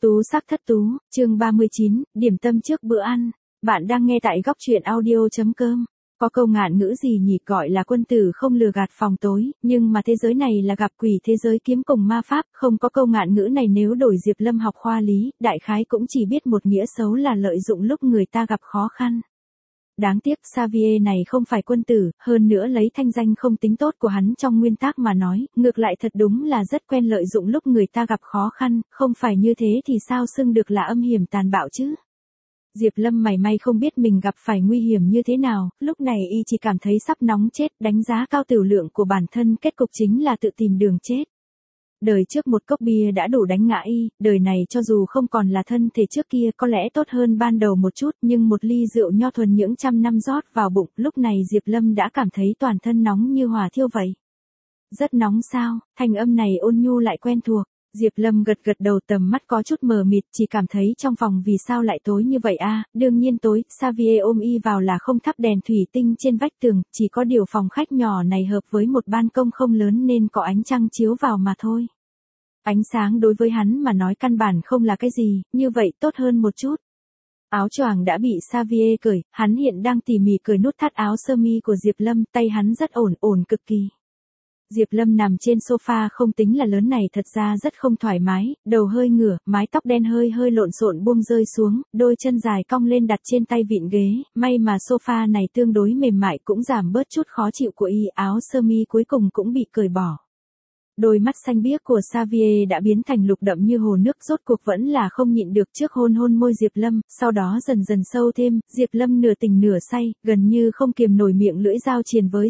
Tú sắc thất tú, chương 39, điểm tâm trước bữa ăn. Bạn đang nghe tại góc truyện audio.com. Có câu ngạn ngữ gì nhỉ, gọi là quân tử không lừa gạt phòng tối, nhưng mà thế giới này là gặp quỷ thế giới kiếm cùng ma pháp, không có câu ngạn ngữ này nếu đổi Diệp Lâm học khoa lý, đại khái cũng chỉ biết một nghĩa xấu là lợi dụng lúc người ta gặp khó khăn. Đáng tiếc Xavier này không phải quân tử, hơn nữa lấy thanh danh không tính tốt của hắn trong nguyên tắc mà nói, ngược lại thật đúng là rất quen lợi dụng lúc người ta gặp khó khăn, không phải như thế thì sao xưng được là âm hiểm tàn bạo chứ. Diệp Lâm mảy may không biết mình gặp phải nguy hiểm như thế nào, lúc này y chỉ cảm thấy sắp nóng chết, đánh giá cao tửu lượng của bản thân, kết cục chính là tự tìm đường chết. Đời trước một cốc bia đã đủ đánh ngã y, đời này cho dù không còn là thân thể trước kia có lẽ tốt hơn ban đầu một chút, nhưng một ly rượu nho thuần những trăm năm rót vào bụng, lúc này Diệp Lâm đã cảm thấy toàn thân nóng như hỏa thiêu vậy. Rất nóng sao, thanh âm này ôn nhu lại quen thuộc. Diệp Lâm gật gật đầu, tầm mắt có chút mờ mịt, chỉ cảm thấy trong phòng vì sao lại tối như vậy a? Đương nhiên tối, Xavier ôm y vào là không thắp đèn thủy tinh trên vách tường, chỉ có điều phòng khách nhỏ này hợp với một ban công không lớn nên có ánh trăng chiếu vào mà thôi. Ánh sáng đối với hắn mà nói căn bản không là cái gì, như vậy tốt hơn một chút. Áo choàng đã bị Xavier cởi, hắn hiện đang tỉ mỉ cởi nút thắt áo sơ mi của Diệp Lâm, tay hắn rất ổn cực kỳ. Diệp Lâm nằm trên sofa không tính là lớn này thật ra rất không thoải mái, đầu hơi ngửa, mái tóc đen hơi lộn xộn buông rơi xuống, đôi chân dài cong lên đặt trên tay vịn ghế, may mà sofa này tương đối mềm mại cũng giảm bớt chút khó chịu của y, áo sơ mi cuối cùng cũng bị cởi bỏ. Đôi mắt xanh biếc của Xavier đã biến thành lục đậm như hồ nước, rốt cuộc vẫn là không nhịn được trước hôn môi Diệp Lâm, sau đó dần dần sâu thêm, Diệp Lâm nửa tỉnh nửa say, gần như không kiềm nổi miệng lưỡi giao triền với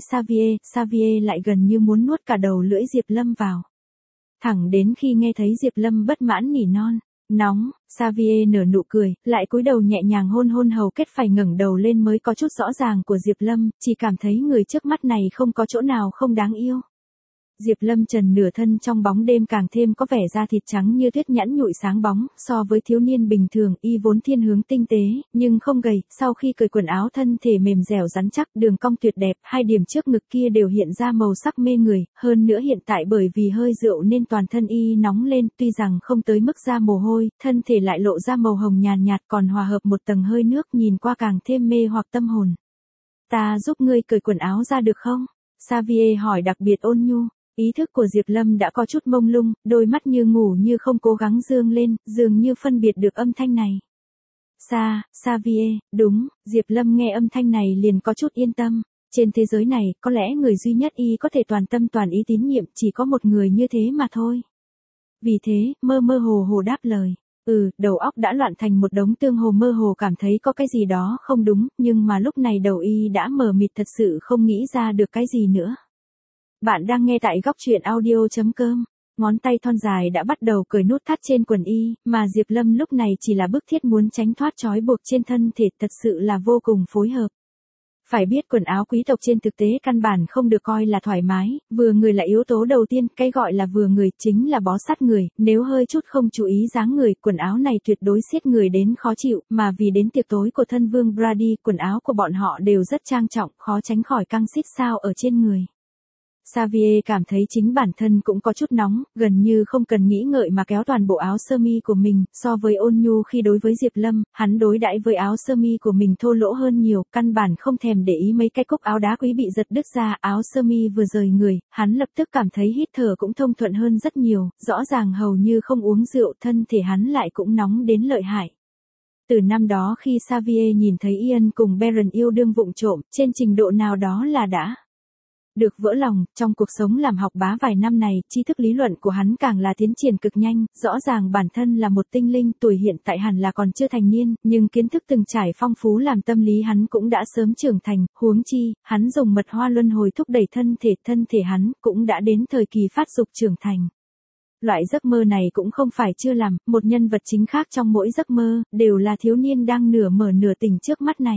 Xavier lại gần như muốn nuốt cả đầu lưỡi Diệp Lâm vào. Thẳng đến khi nghe thấy Diệp Lâm bất mãn nỉ non, nóng, Xavier nở nụ cười, lại cúi đầu nhẹ nhàng hôn hầu kết, phải ngẩng đầu lên mới có chút rõ ràng của Diệp Lâm, chỉ cảm thấy người trước mắt này không có chỗ nào không đáng yêu. Diệp Lâm trần nửa thân trong bóng đêm càng thêm có vẻ da thịt trắng như tuyết, nhẵn nhụi sáng bóng, so với thiếu niên bình thường, y vốn thiên hướng tinh tế, nhưng không gầy, sau khi cởi quần áo thân thể mềm dẻo rắn chắc, đường cong tuyệt đẹp, hai điểm trước ngực kia đều hiện ra màu sắc mê người, hơn nữa hiện tại bởi vì hơi rượu nên toàn thân y nóng lên, tuy rằng không tới mức ra mồ hôi, thân thể lại lộ ra màu hồng nhàn nhạt còn hòa hợp một tầng hơi nước, nhìn qua càng thêm mê hoặc tâm hồn. Ta giúp ngươi cởi quần áo ra được không? Xavier hỏi đặc biệt ôn nhu. Ý thức của Diệp Lâm đã có chút mông lung, đôi mắt như ngủ như không cố gắng dương lên, dường như phân biệt được âm thanh này. Xavier, đúng, Diệp Lâm nghe âm thanh này liền có chút yên tâm. Trên thế giới này, có lẽ người duy nhất y có thể toàn tâm toàn ý tín nhiệm chỉ có một người như thế mà thôi. Vì thế, mơ hồ đáp lời. Đầu óc đã loạn thành một đống tương hồ, mơ hồ cảm thấy có cái gì đó không đúng, nhưng mà lúc này đầu y đã mờ mịt, thật sự không nghĩ ra được cái gì nữa. Bạn đang nghe tại góc truyện audio.com. Ngón tay thon dài đã bắt đầu cởi nút thắt trên quần y, mà Diệp Lâm lúc này chỉ là bức thiết muốn tránh thoát trói buộc trên thân thể, thật sự là vô cùng phối hợp. Phải biết quần áo quý tộc trên thực tế căn bản không được coi là thoải mái, vừa người là yếu tố đầu tiên, cái gọi là vừa người chính là bó sát người, nếu hơi chút không chú ý dáng người, quần áo này tuyệt đối siết người đến khó chịu, mà vì đến tiệc tối của thân vương Brady, quần áo của bọn họ đều rất trang trọng, khó tránh khỏi căng xít sao ở trên người. Xavier cảm thấy chính bản thân cũng có chút nóng, gần như không cần nghĩ ngợi mà kéo toàn bộ áo sơ mi của mình, so với ôn nhu khi đối với Diệp Lâm, hắn đối đãi với áo sơ mi của mình thô lỗ hơn nhiều, căn bản không thèm để ý mấy cái cúc áo đá quý bị giật đứt ra, áo sơ mi vừa rời người, hắn lập tức cảm thấy hít thở cũng thông thuận hơn rất nhiều, rõ ràng hầu như không uống rượu, thân thể hắn lại cũng nóng đến lợi hại. Từ năm đó khi Xavier nhìn thấy Ian cùng Baron yêu đương vụng trộm, trên trình độ nào đó là đã được vỡ lòng, trong cuộc sống làm học bá vài năm này, tri thức lý luận của hắn càng là tiến triển cực nhanh, rõ ràng bản thân là một tinh linh, tuổi hiện tại hẳn là còn chưa thành niên, nhưng kiến thức từng trải phong phú làm tâm lý hắn cũng đã sớm trưởng thành, huống chi, hắn dùng mật hoa luân hồi thúc đẩy thân thể hắn cũng đã đến thời kỳ phát dục trưởng thành. Loại giấc mơ này cũng không phải chưa làm, một nhân vật chính khác trong mỗi giấc mơ, đều là thiếu niên đang nửa mở nửa tỉnh trước mắt này.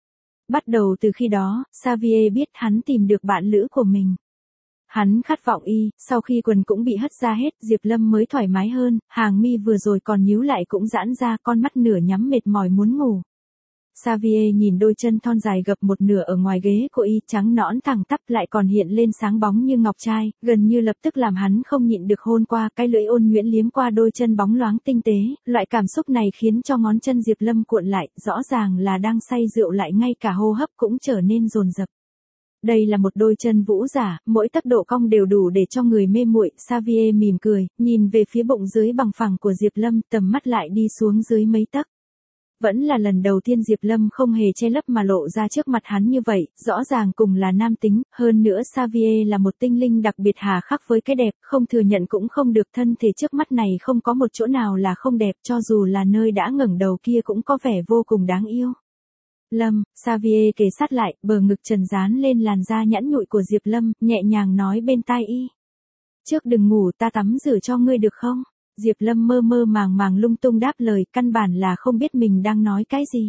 Bắt đầu từ khi đó, Xavier biết hắn tìm được bạn lữ của mình. Hắn khát vọng y, sau khi quần cũng bị hất ra hết, Diệp Lâm mới thoải mái hơn, hàng mi vừa rồi còn nhíu lại cũng giãn ra, con mắt nửa nhắm mệt mỏi muốn ngủ. Xavier nhìn đôi chân thon dài gập một nửa ở ngoài ghế của y, trắng nõn thẳng tắp lại còn hiện lên sáng bóng như ngọc trai, gần như lập tức làm hắn không nhịn được hôn qua, cái lưỡi ôn nhuyễn liếm qua đôi chân bóng loáng tinh tế, loại cảm xúc này khiến cho ngón chân Diệp Lâm cuộn lại, rõ ràng là đang say rượu lại ngay cả hô hấp cũng trở nên dồn dập. Đây là một đôi chân vũ giả, mỗi tấc độ cong đều đủ để cho người mê muội. Xavier mỉm cười, nhìn về phía bụng dưới bằng phẳng của Diệp Lâm, tầm mắt lại đi xuống dưới mấy tấc. Vẫn là lần đầu tiên Diệp Lâm không hề che lấp mà lộ ra trước mặt hắn như vậy, rõ ràng cùng là nam tính, hơn nữa Xavier là một tinh linh đặc biệt hà khắc với cái đẹp, không thừa nhận cũng không được, thân thể trước mắt này không có một chỗ nào là không đẹp, cho dù là nơi đã ngẩng đầu kia cũng có vẻ vô cùng đáng yêu. Lâm, Xavier kề sát lại, bờ ngực trần dán lên làn da nhẵn nhụi của Diệp Lâm, nhẹ nhàng nói bên tai y. Trước đừng ngủ, ta tắm rửa cho ngươi được không? Diệp Lâm mơ mơ màng màng lung tung đáp lời, căn bản là không biết mình đang nói cái gì.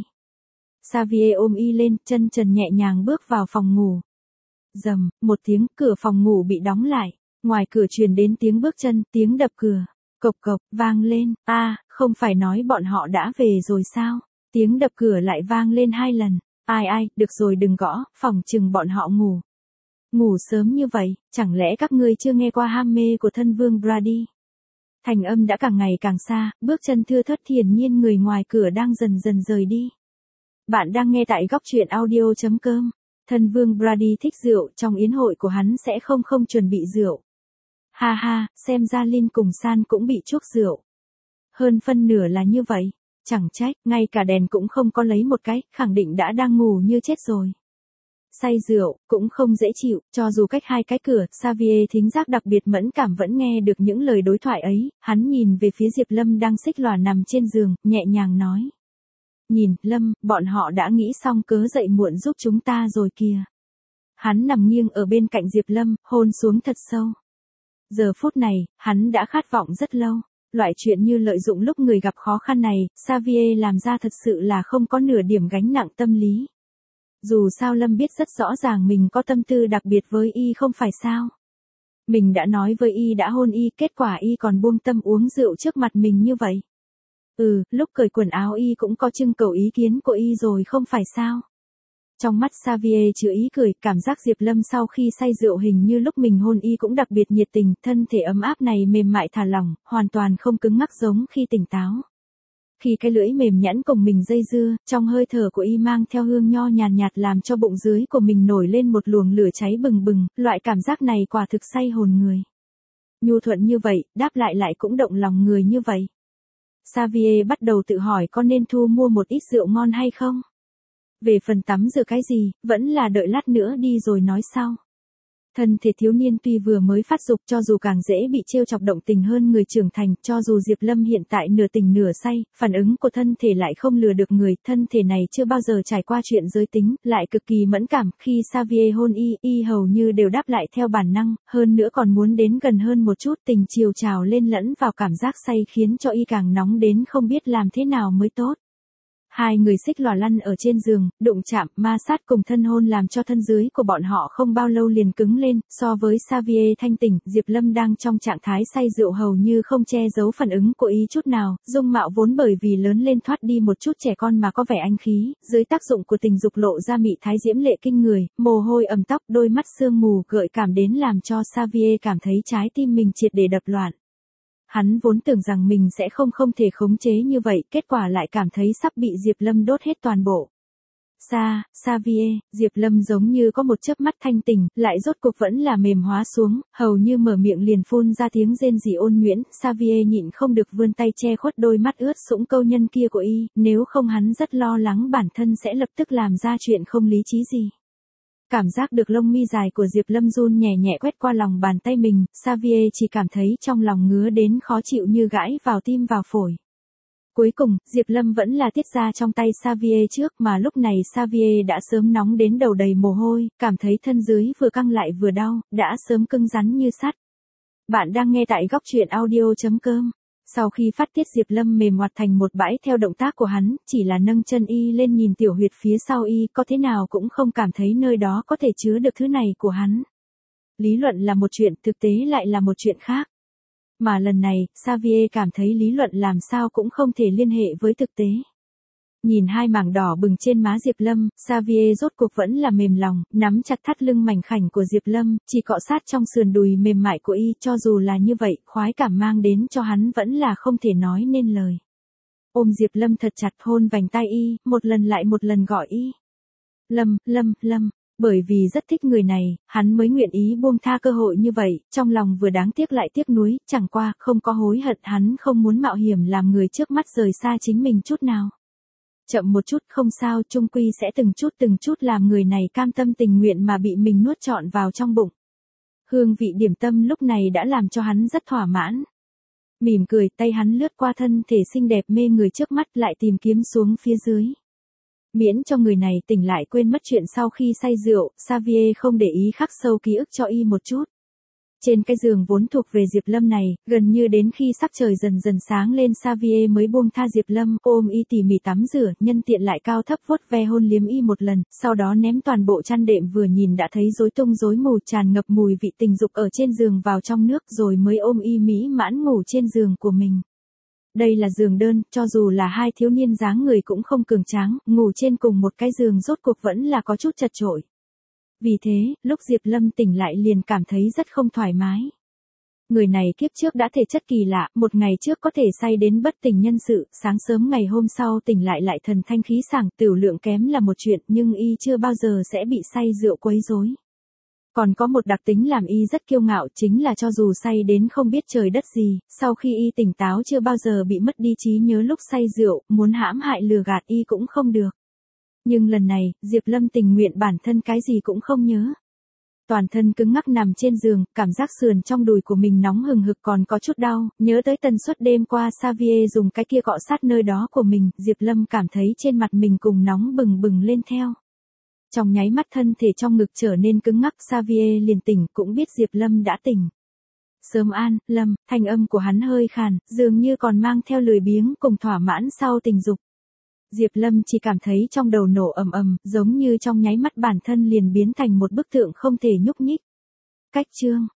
Xavier ôm y lên, chân trần nhẹ nhàng bước vào phòng ngủ. Rầm, một tiếng, cửa phòng ngủ bị đóng lại. Ngoài cửa truyền đến tiếng bước chân, tiếng đập cửa. Cộc cộc, vang lên. Không phải nói bọn họ đã về rồi sao? Tiếng đập cửa lại vang lên 2 lần. Ai, được rồi đừng gõ, phòng chừng bọn họ ngủ. Ngủ sớm như vậy, chẳng lẽ các ngươi chưa nghe qua ham mê của thân vương Brady? Thành âm đã càng ngày càng xa, bước chân thưa thớt, hiển nhiên người ngoài cửa đang dần dần rời đi. Bạn đang nghe tại góc truyện audio.com. Thân vương Brady thích rượu, trong yến hội của hắn sẽ không chuẩn bị rượu. Ha ha, xem ra Lin cùng San cũng bị chuốc rượu. Hơn phân nửa là như vậy. Chẳng trách, ngay cả đèn cũng không có lấy một cái, khẳng định đã đang ngủ như chết rồi. Say rượu, cũng không dễ chịu, cho dù cách 2 cái cửa, Xavier thính giác đặc biệt mẫn cảm vẫn nghe được những lời đối thoại ấy, hắn nhìn về phía Diệp Lâm đang xích lòa nằm trên giường, nhẹ nhàng nói. Nhìn, Lâm, bọn họ đã nghĩ xong cớ dậy muộn giúp chúng ta rồi kìa. Hắn nằm nghiêng ở bên cạnh Diệp Lâm, hôn xuống thật sâu. Giờ phút này, hắn đã khát vọng rất lâu. Loại chuyện như lợi dụng lúc người gặp khó khăn này, Xavier làm ra thật sự là không có nửa điểm gánh nặng tâm lý. Dù sao Lâm biết rất rõ ràng mình có tâm tư đặc biệt với y không phải sao. Mình đã nói với y đã hôn y, kết quả y còn buông tâm uống rượu trước mặt mình như vậy. Lúc cởi quần áo y cũng có trưng cầu ý kiến của y rồi không phải sao. Trong mắt Xavier chứa ý cười, cảm giác Diệp Lâm sau khi say rượu hình như lúc mình hôn y cũng đặc biệt nhiệt tình, thân thể ấm áp này mềm mại thả lỏng, hoàn toàn không cứng ngắc giống khi tỉnh táo. Khi cái lưỡi mềm nhẵn cùng mình dây dưa, trong hơi thở của y mang theo hương nho nhàn nhạt làm cho bụng dưới của mình nổi lên một luồng lửa cháy bừng bừng, loại cảm giác này quả thực say hồn người. Nhu thuận như vậy, đáp lại cũng động lòng người như vậy. Xavier bắt đầu tự hỏi có nên thu mua một ít rượu ngon hay không? Về phần tắm rửa cái gì, vẫn là đợi lát nữa đi rồi nói sau. Thân thể thiếu niên tuy vừa mới phát dục, cho dù càng dễ bị trêu chọc động tình hơn người trưởng thành, cho dù Diệp Lâm hiện tại nửa tỉnh nửa say, phản ứng của thân thể lại không lừa được người, thân thể này chưa bao giờ trải qua chuyện giới tính, lại cực kỳ mẫn cảm, khi Xavier hôn y hầu như đều đáp lại theo bản năng, hơn nữa còn muốn đến gần hơn một chút, tình chiều trào lên lẫn vào cảm giác say khiến cho y càng nóng đến không biết làm thế nào mới tốt. 2 người xích lòa lăn ở trên giường, đụng chạm, ma sát cùng thân hôn làm cho thân dưới của bọn họ không bao lâu liền cứng lên, so với Xavier thanh tỉnh, Diệp Lâm đang trong trạng thái say rượu hầu như không che giấu phản ứng của y chút nào, dung mạo vốn bởi vì lớn lên thoát đi một chút trẻ con mà có vẻ anh khí, dưới tác dụng của tình dục lộ ra mị thái diễm lệ kinh người, mồ hôi ẩm tóc, đôi mắt sương mù gợi cảm đến làm cho Xavier cảm thấy trái tim mình triệt để đập loạn. Hắn vốn tưởng rằng mình sẽ không thể khống chế như vậy, kết quả lại cảm thấy sắp bị Diệp Lâm đốt hết toàn bộ. Xavier, Diệp Lâm giống như có một chớp mắt thanh tỉnh, lại rốt cuộc vẫn là mềm hóa xuống, hầu như mở miệng liền phun ra tiếng rên rỉ ôn nhuyễn, Xavier nhịn không được vươn tay che khuất đôi mắt ướt sũng câu nhân kia của y, nếu không hắn rất lo lắng bản thân sẽ lập tức làm ra chuyện không lý trí gì. Cảm giác được lông mi dài của Diệp Lâm run nhẹ nhẹ quét qua lòng bàn tay mình, Xavier chỉ cảm thấy trong lòng ngứa đến khó chịu như gãi vào tim vào phổi. Cuối cùng, Diệp Lâm vẫn là tiết ra trong tay Xavier trước mà lúc này Xavier đã sớm nóng đến đầu đầy mồ hôi, cảm thấy thân dưới vừa căng lại vừa đau, đã sớm cứng rắn như sắt. Bạn đang nghe tại góc truyện audio.com. Sau khi phát tiết Diệp Lâm mềm ngoặt thành một bãi theo động tác của hắn, chỉ là nâng chân y lên nhìn tiểu huyệt phía sau y, có thế nào cũng không cảm thấy nơi đó có thể chứa được thứ này của hắn. Lý luận là một chuyện, thực tế lại là một chuyện khác. Mà lần này, Xavier cảm thấy lý luận làm sao cũng không thể liên hệ với thực tế. Nhìn hai mảng đỏ bừng trên má Diệp Lâm, Xavier rốt cuộc vẫn là mềm lòng, nắm chặt thắt lưng mảnh khảnh của Diệp Lâm, chỉ cọ sát trong sườn đùi mềm mại của y, cho dù là như vậy, khoái cảm mang đến cho hắn vẫn là không thể nói nên lời. Ôm Diệp Lâm thật chặt, hôn vành tai y, một lần lại một lần gọi y. Lâm, Lâm, Lâm. Bởi vì rất thích người này, hắn mới nguyện ý buông tha cơ hội như vậy, trong lòng vừa đáng tiếc lại tiếc nuối, chẳng qua, không có hối hận, hắn không muốn mạo hiểm làm người trước mắt rời xa chính mình chút nào. Chậm một chút không sao, chung quy sẽ từng chút làm người này cam tâm tình nguyện mà bị mình nuốt trọn vào trong bụng. Hương vị điểm tâm lúc này đã làm cho hắn rất thỏa mãn. Mỉm cười, tay hắn lướt qua thân thể xinh đẹp mê người trước mắt lại tìm kiếm xuống phía dưới. Miễn cho người này tỉnh lại quên mất chuyện sau khi say rượu, Xavier không để ý khắc sâu ký ức cho y một chút. Trên cái giường vốn thuộc về Diệp Lâm này, gần như đến khi sắc trời dần dần sáng lên Xavier mới buông tha Diệp Lâm, ôm y tỉ mỉ tắm rửa, nhân tiện lại cao thấp vuốt ve hôn liếm y một lần, sau đó ném toàn bộ chăn đệm vừa nhìn đã thấy rối tung rối mù tràn ngập mùi vị tình dục ở trên giường vào trong nước rồi mới ôm y mỹ mãn ngủ trên giường của mình. Đây là giường đơn, cho dù là hai thiếu niên dáng người cũng không cường tráng, ngủ trên cùng một cái giường rốt cuộc vẫn là có chút chật chội. Vì thế, lúc Diệp Lâm tỉnh lại liền cảm thấy rất không thoải mái. Người này kiếp trước đã thể chất kỳ lạ, một ngày trước có thể say đến bất tỉnh nhân sự, sáng sớm ngày hôm sau tỉnh lại thần thanh khí sảng, tửu lượng kém là một chuyện, nhưng y chưa bao giờ sẽ bị say rượu quấy rối. Còn có một đặc tính làm y rất kiêu ngạo chính là cho dù say đến không biết trời đất gì, sau khi y tỉnh táo chưa bao giờ bị mất đi trí nhớ lúc say rượu, muốn hãm hại lừa gạt y cũng không được. Nhưng lần này, Diệp Lâm tình nguyện bản thân cái gì cũng không nhớ. Toàn thân cứng ngắc nằm trên giường, cảm giác sườn trong đùi của mình nóng hừng hực còn có chút đau, nhớ tới tần suất đêm qua Xavier dùng cái kia cọ sát nơi đó của mình, Diệp Lâm cảm thấy trên mặt mình cùng nóng bừng bừng lên theo. Trong nháy mắt thân thể trong ngực trở nên cứng ngắc, Xavier liền tỉnh, cũng biết Diệp Lâm đã tỉnh. Sớm an, Lâm, thanh âm của hắn hơi khàn, dường như còn mang theo lười biếng cùng thỏa mãn sau tình dục. Diệp Lâm chỉ cảm thấy trong đầu nổ ầm ầm, giống như trong nháy mắt bản thân liền biến thành một bức tượng không thể nhúc nhích. Cách chương